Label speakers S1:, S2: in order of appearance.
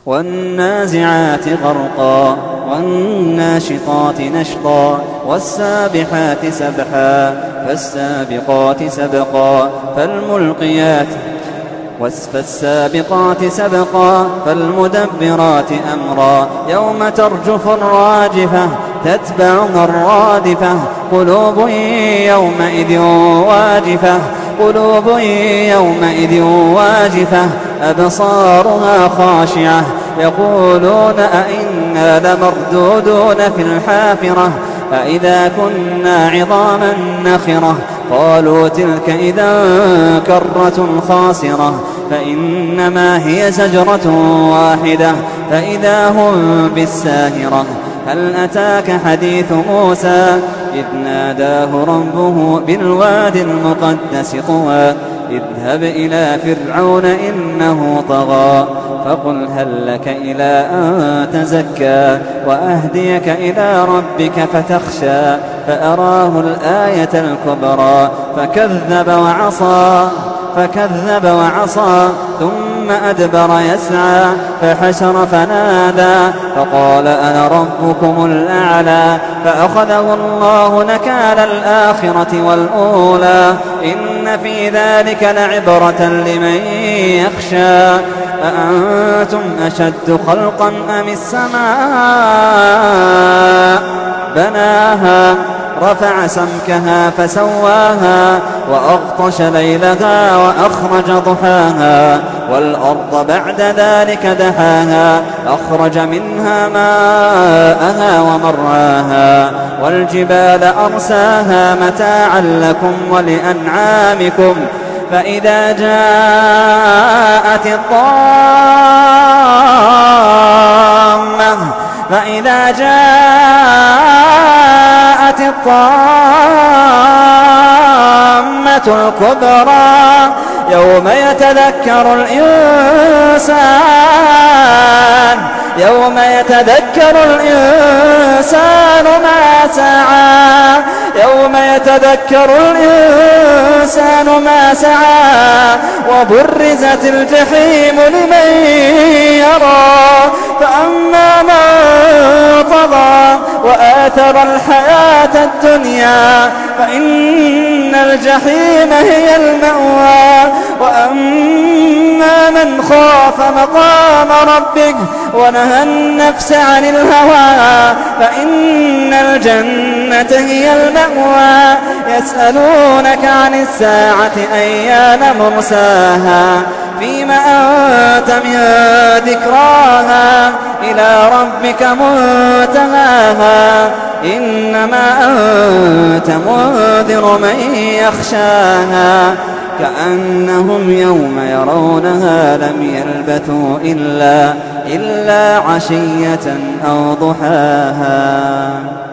S1: والنازعات غرقا والناشطات نشطا والسابحات سبحا فالسابقات سبقا فالسابقات سبقا فالمدبرات أمرا يوم ترجف الراجفة تتبعها الرادفة قلوب يومئذ واجفة أبصارها خاشعة يقولون أئنا لمردودون في الحافرة أئذا كنا عظاما نخرة قالوا تلك إذا كرة خاسرة فإنما هي زجرة واحدة فإذا هم بالساهرة هل أتاك حديث موسى إذ ناداه ربه بالواد المقدس طوى اذهب إلى فرعون إنه طغى فقل هل لك إلى أن تزكى وأهديك إلى ربك فتخشى فأراه الآية الكبرى فكذب وعصى ثم أدبر يسعى فحشر فنادى فقال أنا ربكم الأعلى فأخذه الله نكال الآخرة والأولى إن في ذلك لعبرة لمن يخشى أأنتم أشد خلقا أم السماء بناها رفع سمكها فسواها وأغطش ليلها وأخرج ضحاها والأرض بعد ذلك دحاها أخرج منها ماءها ومرعاها والجبال أرساها متاعا لكم ولأنعامكم فإذا جاءت الطامة الكبرى يوم يتذكر الإنسان ما سعى وبرزت الجحيم لمن يرى فأما من طغى وآثر الحياة الدنيا فإن الجحيم هي المأوى وأما من خاف مقام ربه ونهى النفس عن الهوى فإن الجنة هي المأوى يسألونك عن الساعة أيان مرساها فيما أنت من ذكراها إلى ربك منتهاها إنما أنت منذر من يخشاها كأنهم يوم يرونها لم يلبثوا إلا عشية أو ضحاها.